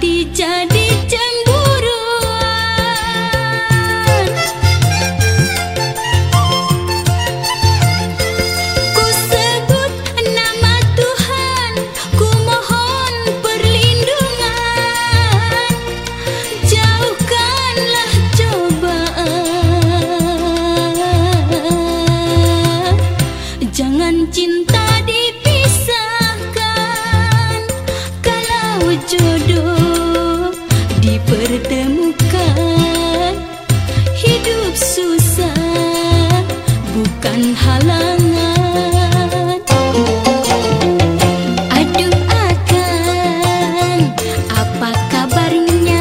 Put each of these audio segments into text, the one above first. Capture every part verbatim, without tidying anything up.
hati jadi cemburuan. Ku sebut nama Tuhan, ku mohon perlindungan, jauhkanlah cobaan. Jangan cinta dipisahkan, kalau jodoh dipertemukan. Hidup susah bukan halangan. Aduh akang, apa kabarnya?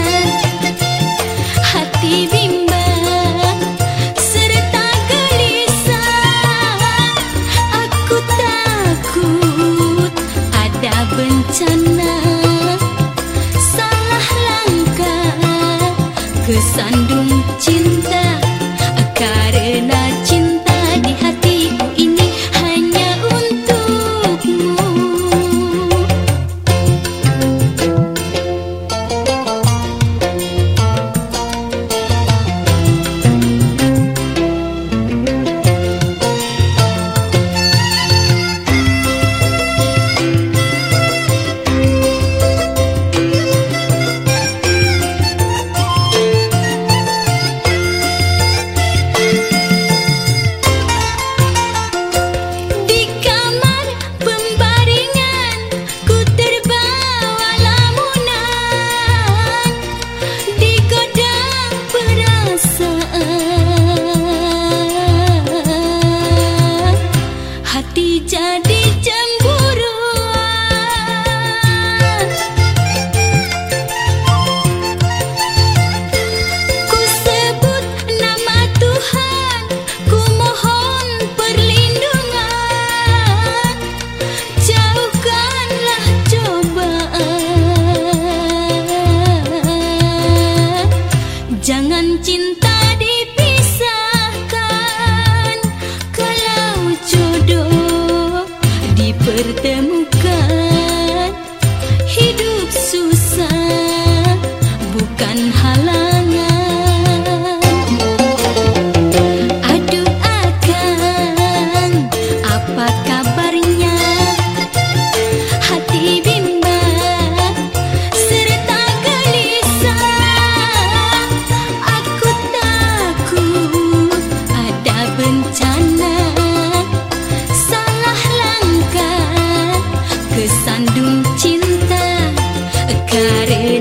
Hati bimbang serta gelisah. Aku takut ada bencana, salah langkah kesandung cinta. Karena cinta di hatiku ini hanya untukmu. Hati jadi cemburuan. Ku sebut nama Tuhan, ku mohon perlindungan, jauhkanlah cobaan. Jangan cinta dipisahkan, kalau jodoh dipertemukan. Hidup susah bukan halangan. Aduh akang, apa kabarnya? Hati bimbang serta gelisah. Aku takut ada bencana, salah langkah kesandung cinta. Karena